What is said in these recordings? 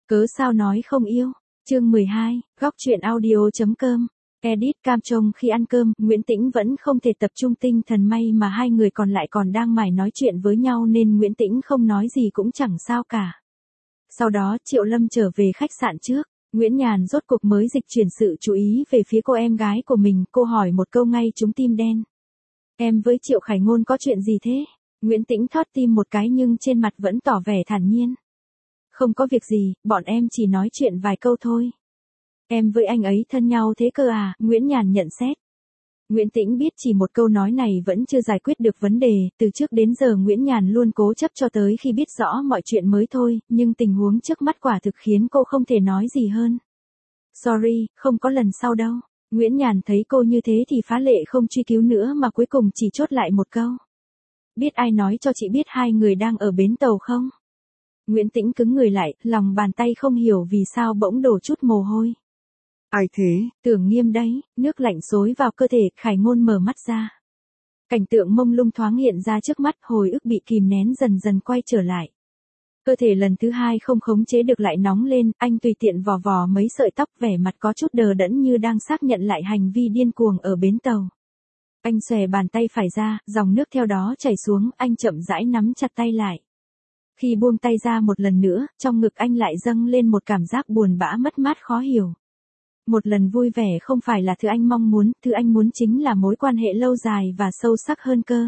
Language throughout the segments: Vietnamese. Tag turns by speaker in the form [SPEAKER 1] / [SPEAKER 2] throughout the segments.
[SPEAKER 1] Cớ sao nói không yêu. Chương 12, góc truyện audio.com. Edit cam trông khi ăn cơm, Nguyễn Tĩnh vẫn không thể tập trung tinh thần, may mà hai người còn lại còn đang mải nói chuyện với nhau nên Nguyễn Tĩnh không nói gì cũng chẳng sao cả. Sau đó Triệu Lâm trở về khách sạn trước, Nguyễn Nhàn rốt cuộc mới dịch chuyển sự chú ý về phía cô em gái của mình, cô hỏi một câu ngay trúng tim đen. Em với Triệu Khải Ngôn có chuyện gì thế? Nguyễn Tĩnh thót tim một cái nhưng trên mặt vẫn tỏ vẻ thản nhiên. Không có việc gì, bọn em chỉ nói chuyện vài câu thôi. Em với anh ấy thân nhau thế cơ à? Nguyễn Nhàn nhận xét. Nguyễn Tĩnh biết chỉ một câu nói này vẫn chưa giải quyết được vấn đề, từ trước đến giờ Nguyễn Nhàn luôn cố chấp cho tới khi biết rõ mọi chuyện mới thôi, nhưng tình huống trước mắt quả thực khiến cô không thể nói gì hơn. Sorry, không có lần sau đâu. Nguyễn Nhàn thấy cô như thế thì phá lệ không truy cứu nữa mà cuối cùng chỉ chốt lại một câu. Biết ai nói cho chị biết hai người đang ở bến tàu không? Nguyễn Tĩnh cứng người lại, lòng bàn tay không hiểu vì sao bỗng đổ chút mồ hôi.
[SPEAKER 2] Ai thế?
[SPEAKER 1] Tưởng Nghiêm đấy, nước lạnh xối vào cơ thể, Khải Ngôn mở mắt ra. Cảnh tượng mông lung thoáng hiện ra trước mắt, hồi ức bị kìm nén dần dần quay trở lại. Cơ thể lần thứ hai không khống chế được lại nóng lên, anh tùy tiện vò vò mấy sợi tóc, vẻ mặt có chút đờ đẫn như đang xác nhận lại hành vi điên cuồng ở bến tàu. Anh xòe bàn tay phải ra, dòng nước theo đó chảy xuống, anh chậm rãi nắm chặt tay lại. Khi buông tay ra một lần nữa, trong ngực anh lại dâng lên một cảm giác buồn bã mất mát khó hiểu. Một lần vui vẻ không phải là thứ anh mong muốn, thứ anh muốn chính là mối quan hệ lâu dài và sâu sắc hơn cơ.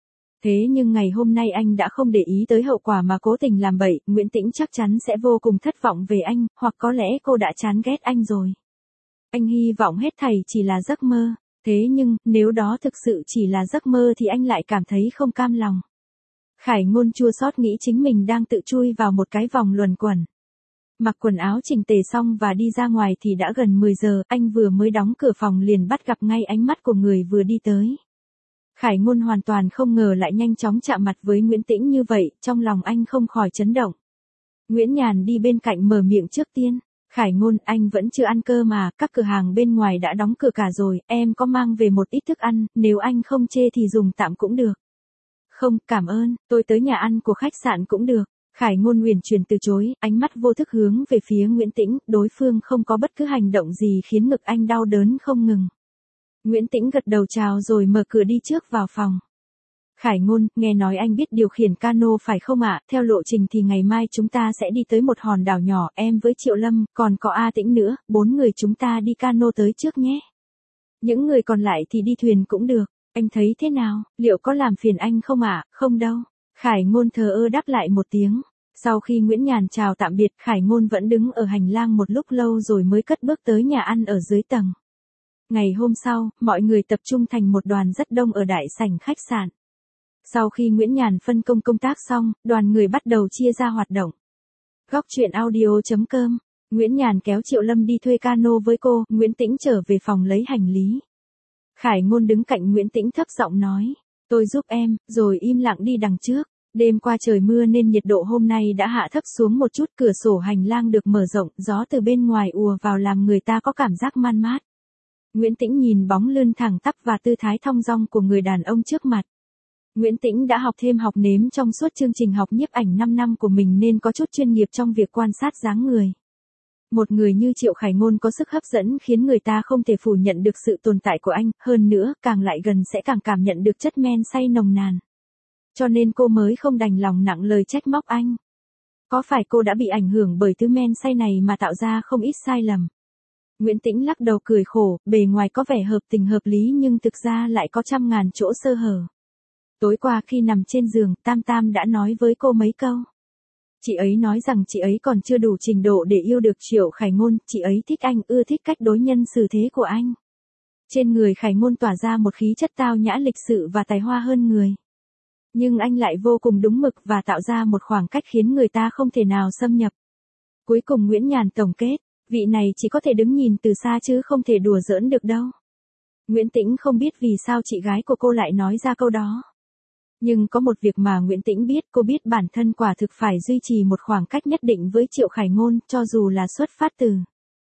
[SPEAKER 1] Thế nhưng ngày hôm nay anh đã không để ý tới hậu quả mà cố tình làm bậy, Nguyễn Tĩnh chắc chắn sẽ vô cùng thất vọng về anh, hoặc có lẽ cô đã chán ghét anh rồi. Anh hy vọng hết thảy chỉ là giấc mơ, thế nhưng, nếu đó thực sự chỉ là giấc mơ thì anh lại cảm thấy không cam lòng. Khải Ngôn chua xót nghĩ chính mình đang tự chui vào một cái vòng luẩn quẩn. Mặc quần áo chỉnh tề xong và đi ra ngoài thì đã gần 10 giờ, anh vừa mới đóng cửa phòng liền bắt gặp ngay ánh mắt của người vừa đi tới. Khải Ngôn hoàn toàn không ngờ lại nhanh chóng chạm mặt với Nguyễn Tĩnh như vậy, trong lòng anh không khỏi chấn động. Nguyễn Nhàn đi bên cạnh mở miệng trước tiên. Khải Ngôn, anh vẫn chưa ăn cơm mà, các cửa hàng bên ngoài đã đóng cửa cả rồi, em có mang về một ít thức ăn, nếu anh không chê thì dùng tạm cũng được. Không, cảm ơn, tôi tới nhà ăn của khách sạn cũng được. Khải Ngôn huyền chuyển từ chối, ánh mắt vô thức hướng về phía Nguyễn Tĩnh, đối phương không có bất cứ hành động gì khiến ngực anh đau đớn không ngừng. Nguyễn Tĩnh gật đầu chào rồi mở cửa đi trước vào phòng. Khải Ngôn, nghe nói anh biết điều khiển cano phải không ạ? Theo lộ trình thì ngày mai chúng ta sẽ đi tới một hòn đảo nhỏ, em với Triệu Lâm, còn có A Tĩnh nữa, 4 người chúng ta đi cano tới trước nhé. Những người còn lại thì đi thuyền cũng được, anh thấy thế nào, liệu có làm phiền anh không ạ? Không đâu. Khải Ngôn thờ ơ đáp lại một tiếng. Sau khi Nguyễn Nhàn chào tạm biệt, Khải Ngôn vẫn đứng ở hành lang một lúc lâu rồi mới cất bước tới nhà ăn ở dưới tầng. Ngày hôm sau, mọi người tập trung thành một đoàn rất đông ở đại sảnh khách sạn. Sau khi Nguyễn Nhàn phân công công tác xong, đoàn người bắt đầu chia ra hoạt động. Góc truyện audio.com. Nguyễn Nhàn kéo Triệu Lâm đi thuê cano với cô, Nguyễn Tĩnh trở về phòng lấy hành lý. Khải Ngôn đứng cạnh Nguyễn Tĩnh thấp giọng nói. Tôi giúp em, rồi im lặng đi đằng trước. Đêm qua trời mưa nên nhiệt độ hôm nay đã hạ thấp xuống một chút, cửa sổ hành lang được mở rộng, gió từ bên ngoài ùa vào làm người ta có cảm giác man mát. Nguyễn Tĩnh nhìn bóng lưng thẳng tắp và tư thái thong dong của người đàn ông trước mặt. Nguyễn Tĩnh đã học thêm học nếm trong suốt chương trình học nhiếp ảnh 5 năm của mình nên có chút chuyên nghiệp trong việc quan sát dáng người. Một người như Triệu Khải Ngôn có sức hấp dẫn khiến người ta không thể phủ nhận được sự tồn tại của anh, hơn nữa, càng lại gần sẽ càng cảm nhận được chất men say nồng nàn. Cho nên cô mới không đành lòng nặng lời trách móc anh. Có phải cô đã bị ảnh hưởng bởi thứ men say này mà tạo ra không ít sai lầm? Nguyễn Tĩnh lắc đầu cười khổ, bề ngoài có vẻ hợp tình hợp lý nhưng thực ra lại có trăm ngàn chỗ sơ hở. Tối qua khi nằm trên giường, Tam Tam đã nói với cô mấy câu. Chị ấy nói rằng chị ấy còn chưa đủ trình độ để yêu được Triệu Khải Ngôn, chị ấy thích anh, ưa thích cách đối nhân xử thế của anh. Trên người Khải Ngôn tỏa ra một khí chất tao nhã lịch sự và tài hoa hơn người. Nhưng anh lại vô cùng đúng mực và tạo ra một khoảng cách khiến người ta không thể nào xâm nhập. Cuối cùng Nguyễn Nhàn tổng kết, vị này chỉ có thể đứng nhìn từ xa chứ không thể đùa giỡn được đâu. Nguyễn Tĩnh không biết vì sao chị gái của cô lại nói ra câu đó. Nhưng có một việc mà Nguyễn Tĩnh biết, cô biết bản thân quả thực phải duy trì một khoảng cách nhất định với Triệu Khải Ngôn, cho dù là xuất phát từ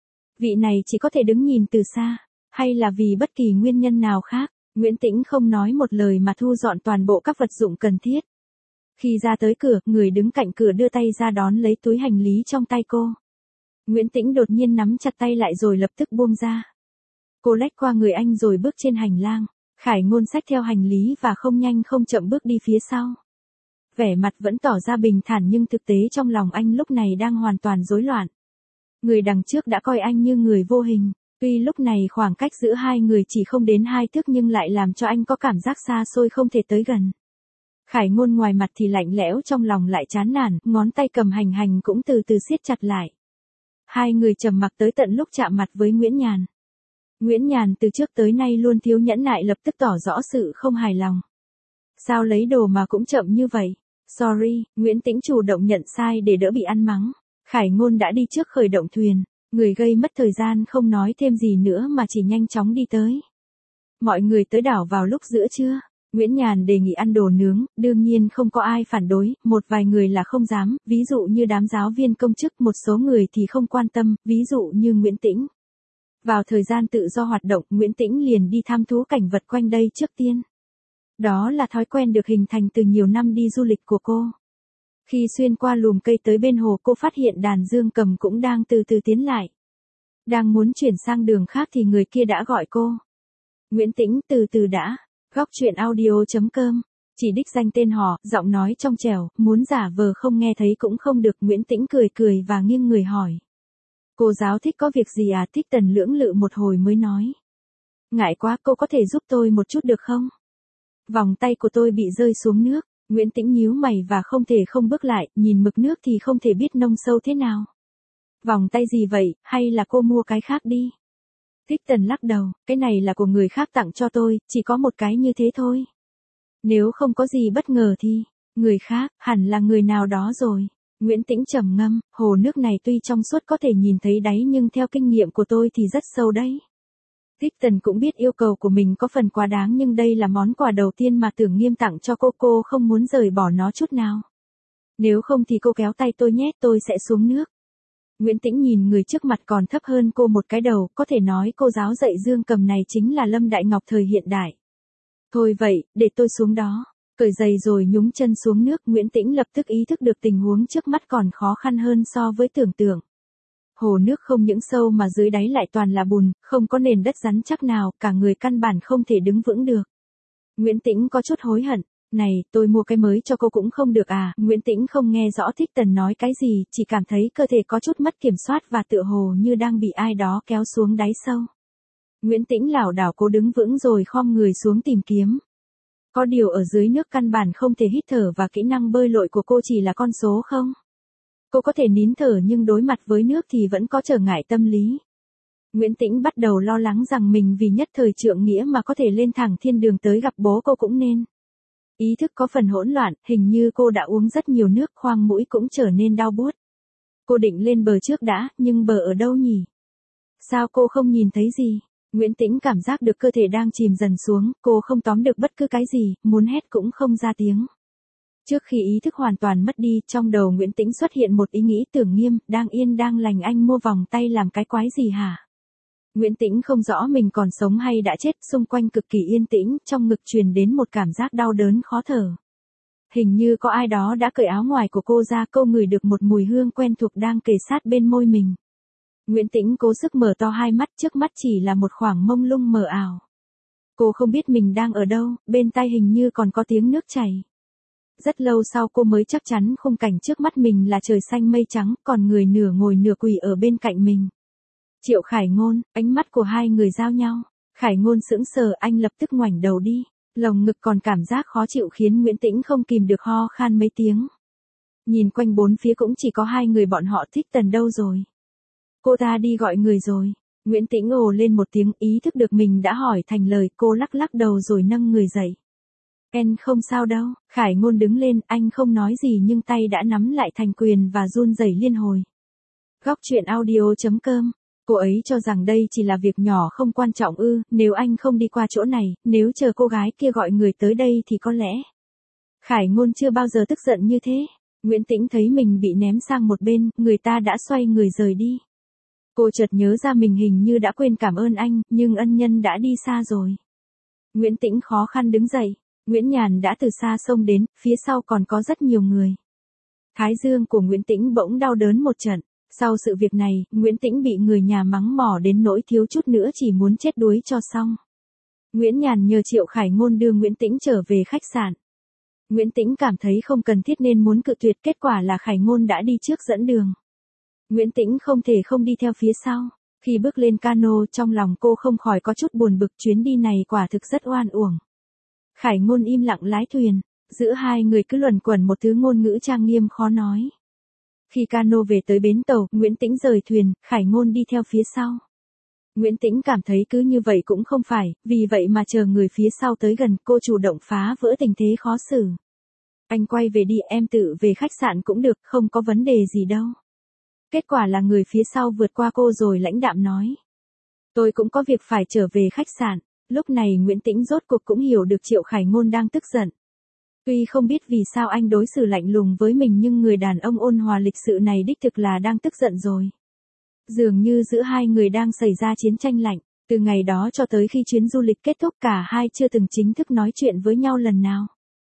[SPEAKER 1] vị này chỉ có thể đứng nhìn từ xa, hay là vì bất kỳ nguyên nhân nào khác. Nguyễn Tĩnh không nói một lời mà thu dọn toàn bộ các vật dụng cần thiết. Khi ra tới cửa, người đứng cạnh cửa đưa tay ra đón lấy túi hành lý trong tay cô. Nguyễn Tĩnh đột nhiên nắm chặt tay lại rồi lập tức buông ra. Cô lách qua người anh rồi bước trên hành lang. Khải Ngôn xách theo hành lý và không nhanh không chậm bước đi phía sau. Vẻ mặt vẫn tỏ ra bình thản nhưng thực tế trong lòng anh lúc này đang hoàn toàn rối loạn. Người đằng trước đã coi anh như người vô hình. Tuy lúc này khoảng cách giữa hai người chỉ không đến 2 thước nhưng lại làm cho anh có cảm giác xa xôi không thể tới gần. Khải Ngôn ngoài mặt thì lạnh lẽo trong lòng lại chán nản, ngón tay cầm hành cũng từ từ siết chặt lại. Hai người trầm mặc tới tận lúc chạm mặt với Nguyễn Nhàn. Nguyễn Nhàn từ trước tới nay luôn thiếu nhẫn nại lập tức tỏ rõ sự không hài lòng. Sao lấy đồ mà cũng chậm như vậy? Sorry, Nguyễn Tĩnh chủ động nhận sai để đỡ bị ăn mắng. Khải Ngôn đã đi trước khởi động thuyền. Người gây mất thời gian không nói thêm gì nữa mà chỉ nhanh chóng đi tới. Mọi người tới đảo vào lúc giữa trưa. Nguyễn Nhàn đề nghị ăn đồ nướng, đương nhiên không có ai phản đối, một vài người là không dám, ví dụ như đám giáo viên công chức, một số người thì không quan tâm, ví dụ như Nguyễn Tĩnh. Vào thời gian tự do hoạt động, Nguyễn Tĩnh liền đi thăm thú cảnh vật quanh đây trước tiên. Đó là thói quen được hình thành từ nhiều năm đi du lịch của cô. Khi xuyên qua lùm cây tới bên hồ cô phát hiện đàn dương cầm cũng đang từ từ tiến lại. Đang muốn chuyển sang đường khác thì người kia đã gọi cô. Nguyễn Tĩnh từ từ đã. Góc chuyện audio.com. Chỉ đích danh tên họ, giọng nói trong trẻo, muốn giả vờ không nghe thấy cũng không được. Nguyễn Tĩnh cười cười và nghiêng người hỏi. Cô giáo thích có việc gì à? Thích Tần lưỡng lự một hồi mới nói. Ngại quá, cô có thể giúp tôi một chút được không? Vòng tay của tôi bị rơi xuống nước. Nguyễn Tĩnh nhíu mày và không thể không bước lại, nhìn mực nước thì không thể biết nông sâu thế nào. Vòng tay gì vậy, hay là cô mua cái khác đi? Thích Tần lắc đầu, cái này là của người khác tặng cho tôi, chỉ có một cái như thế thôi. Nếu không có gì bất ngờ thì, người khác, hẳn là người nào đó rồi. Nguyễn Tĩnh trầm ngâm, hồ nước này tuy trong suốt có thể nhìn thấy đáy nhưng theo kinh nghiệm của tôi thì rất sâu đấy. Thích Tần cũng biết yêu cầu của mình có phần quá đáng nhưng đây là món quà đầu tiên mà Tưởng Nghiêm tặng cho cô không muốn rời bỏ nó chút nào. Nếu không thì cô kéo tay tôi nhé, tôi sẽ xuống nước. Nguyễn Tĩnh nhìn người trước mặt còn thấp hơn cô một cái đầu, có thể nói cô giáo dạy dương cầm này chính là Lâm Đại Ngọc thời hiện đại. Thôi vậy, để tôi xuống đó. Cởi giày rồi nhúng chân xuống nước, Nguyễn Tĩnh lập tức ý thức được tình huống trước mắt còn khó khăn hơn so với tưởng tượng. Hồ nước không những sâu mà dưới đáy lại toàn là bùn, không có nền đất rắn chắc nào, cả người căn bản không thể đứng vững được. Nguyễn Tĩnh có chút hối hận. Này, tôi mua cái mới cho cô cũng không được à? Nguyễn Tĩnh không nghe rõ Thích Tần nói cái gì, chỉ cảm thấy cơ thể có chút mất kiểm soát và tựa hồ như đang bị ai đó kéo xuống đáy sâu. Nguyễn Tĩnh lảo đảo cố đứng vững rồi khom người xuống tìm kiếm. Có điều ở dưới nước căn bản không thể hít thở và kỹ năng bơi lội của cô chỉ là con số không. Cô có thể nín thở nhưng đối mặt với nước thì vẫn có trở ngại tâm lý. Nguyễn Tĩnh bắt đầu lo lắng rằng mình vì nhất thời trượng nghĩa mà có thể lên thẳng thiên đường tới gặp bố cô cũng nên. Ý thức có phần hỗn loạn, hình như cô đã uống rất nhiều nước, khoang mũi cũng trở nên đau buốt. Cô định lên bờ trước đã, nhưng bờ ở đâu nhỉ? Sao cô không nhìn thấy gì? Nguyễn Tĩnh cảm giác được cơ thể đang chìm dần xuống, cô không tóm được bất cứ cái gì, muốn hét cũng không ra tiếng. Trước khi ý thức hoàn toàn mất đi, trong đầu Nguyễn Tĩnh xuất hiện một ý nghĩ Tưởng Nghiêm, đang yên đang lành anh mua vòng tay làm cái quái gì hả? Nguyễn Tĩnh không rõ mình còn sống hay đã chết, xung quanh cực kỳ yên tĩnh, trong ngực truyền đến một cảm giác đau đớn khó thở. Hình như có ai đó đã cởi áo ngoài của cô ra, cô ngửi được một mùi hương quen thuộc đang kề sát bên môi mình. Nguyễn Tĩnh cố sức mở to hai mắt, trước mắt chỉ là một khoảng mông lung mờ ảo. Cô không biết mình đang ở đâu, bên tai hình như còn có tiếng nước chảy. Rất lâu sau cô mới chắc chắn khung cảnh trước mắt mình là trời xanh mây trắng, còn người nửa ngồi nửa quỳ ở bên cạnh mình. Triệu Khải Ngôn, ánh mắt của hai người giao nhau. Khải Ngôn sững sờ, anh lập tức ngoảnh đầu đi. Lồng ngực còn cảm giác khó chịu khiến Nguyễn Tĩnh không kìm được ho khan mấy tiếng. Nhìn quanh bốn phía cũng chỉ có hai người bọn họ. Thích Tần đâu rồi? Cô ta đi gọi người rồi. Nguyễn Tĩnh ồ lên một tiếng, ý thức được mình đã hỏi thành lời, cô lắc lắc đầu rồi nâng người dậy. Em không sao đâu. Khải Ngôn đứng lên, anh không nói gì nhưng tay đã nắm lại thành quyền và run rẩy liên hồi. Góc chuyện audio.com. Cô ấy cho rằng đây chỉ là việc nhỏ không quan trọng ư, nếu anh không đi qua chỗ này, nếu chờ cô gái kia gọi người tới đây thì có lẽ. Khải Ngôn chưa bao giờ tức giận như thế. Nguyễn Tĩnh thấy mình bị ném sang một bên, người ta đã xoay người rời đi. Cô chợt nhớ ra mình hình như đã quên cảm ơn anh, nhưng ân nhân đã đi xa rồi. Nguyễn Tĩnh khó khăn đứng dậy. Nguyễn Nhàn đã từ xa xông đến, phía sau còn có rất nhiều người. Thái dương của Nguyễn Tĩnh bỗng đau đớn một trận. Sau sự việc này, Nguyễn Tĩnh bị người nhà mắng mỏ đến nỗi thiếu chút nữa chỉ muốn chết đuối cho xong. Nguyễn Nhàn nhờ Triệu Khải Ngôn đưa Nguyễn Tĩnh trở về khách sạn. Nguyễn Tĩnh cảm thấy không cần thiết nên muốn cự tuyệt, kết quả là Khải Ngôn đã đi trước dẫn đường. Nguyễn Tĩnh không thể không đi theo phía sau. Khi bước lên cano, trong lòng cô không khỏi có chút buồn bực, chuyến đi này quả thực rất oan uổng. Khải Ngôn im lặng lái thuyền, giữa hai người cứ luẩn quẩn một thứ ngôn ngữ trang nghiêm khó nói. Khi cano về tới bến tàu, Nguyễn Tĩnh rời thuyền, Khải Ngôn đi theo phía sau. Nguyễn Tĩnh cảm thấy cứ như vậy cũng không phải, vì vậy mà chờ người phía sau tới gần, cô chủ động phá vỡ tình thế khó xử. Anh quay về đi, em tự về khách sạn cũng được, không có vấn đề gì đâu. Kết quả là người phía sau vượt qua cô rồi lãnh đạm nói. Tôi cũng có việc phải trở về khách sạn. Lúc này Nguyễn Tĩnh rốt cuộc cũng hiểu được Triệu Khải Ngôn đang tức giận. Tuy không biết vì sao anh đối xử lạnh lùng với mình nhưng người đàn ông ôn hòa lịch sự này đích thực là đang tức giận rồi. Dường như giữa hai người đang xảy ra chiến tranh lạnh. Từ ngày đó cho tới khi chuyến du lịch kết thúc, cả hai chưa từng chính thức nói chuyện với nhau lần nào.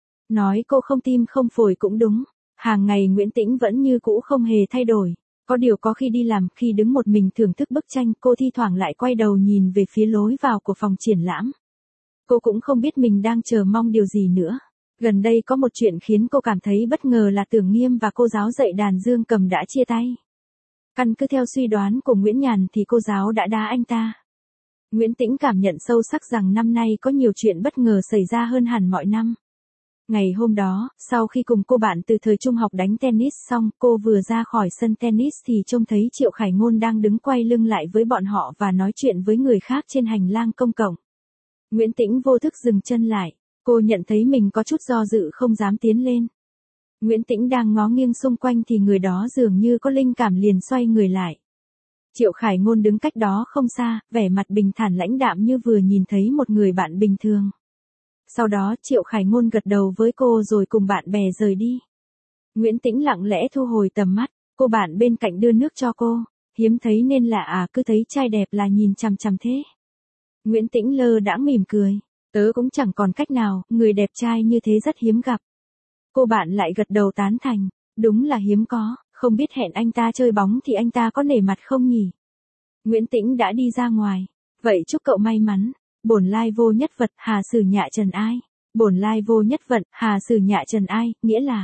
[SPEAKER 1] Nói cô không tim không phổi cũng đúng. Hàng ngày Nguyễn Tĩnh vẫn như cũ không hề thay đổi. Có điều có khi đi làm, khi đứng một mình thưởng thức bức tranh, cô thi thoảng lại quay đầu nhìn về phía lối vào của phòng triển lãm. Cô cũng không biết mình đang chờ mong điều gì nữa. Gần đây có một chuyện khiến cô cảm thấy bất ngờ là Tưởng Nghiêm và cô giáo dạy đàn dương cầm đã chia tay. Căn cứ theo suy đoán của Nguyễn Nhàn thì cô giáo đã đá anh ta. Nguyễn Tĩnh cảm nhận sâu sắc rằng năm nay có nhiều chuyện bất ngờ xảy ra hơn hẳn mọi năm. Ngày hôm đó, sau khi cùng cô bạn từ thời trung học đánh tennis xong, cô vừa ra khỏi sân tennis thì trông thấy Triệu Khải Ngôn đang đứng quay lưng lại với bọn họ và nói chuyện với người khác trên hành lang công cộng. Nguyễn Tĩnh vô thức dừng chân lại, cô nhận thấy mình có chút do dự không dám tiến lên. Nguyễn Tĩnh đang ngó nghiêng xung quanh thì người đó dường như có linh cảm liền xoay người lại. Triệu Khải Ngôn đứng cách đó không xa, vẻ mặt bình thản lãnh đạm như vừa nhìn thấy một người bạn bình thường. Sau đó Triệu Khải Ngôn gật đầu với cô rồi cùng bạn bè rời đi. Nguyễn Tĩnh lặng lẽ thu hồi tầm mắt, cô bạn bên cạnh đưa nước cho cô, hiếm thấy nên lạ cứ thấy trai đẹp là nhìn chằm chằm thế. Nguyễn Tĩnh lơ đãng mỉm cười, tớ cũng chẳng còn cách nào, người đẹp trai như thế rất hiếm gặp. Cô bạn lại gật đầu tán thành, đúng là hiếm có, không biết hẹn anh ta chơi bóng thì anh ta có nể mặt không nhỉ? Nguyễn Tĩnh đã đi ra ngoài, vậy chúc cậu may mắn. Bổn lai vô nhất vật, hà sử nhạ trần ai. Bổn lai vô nhất vật, hà sử nhạ trần ai, nghĩa là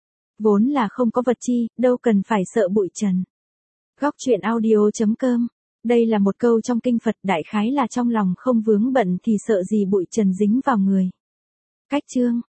[SPEAKER 1] vốn là không có vật chi, đâu cần phải sợ bụi trần. Góc truyện audio.com. Đây là một câu trong kinh Phật, đại khái là trong lòng không vướng bận thì sợ gì bụi trần dính vào người. Cách chương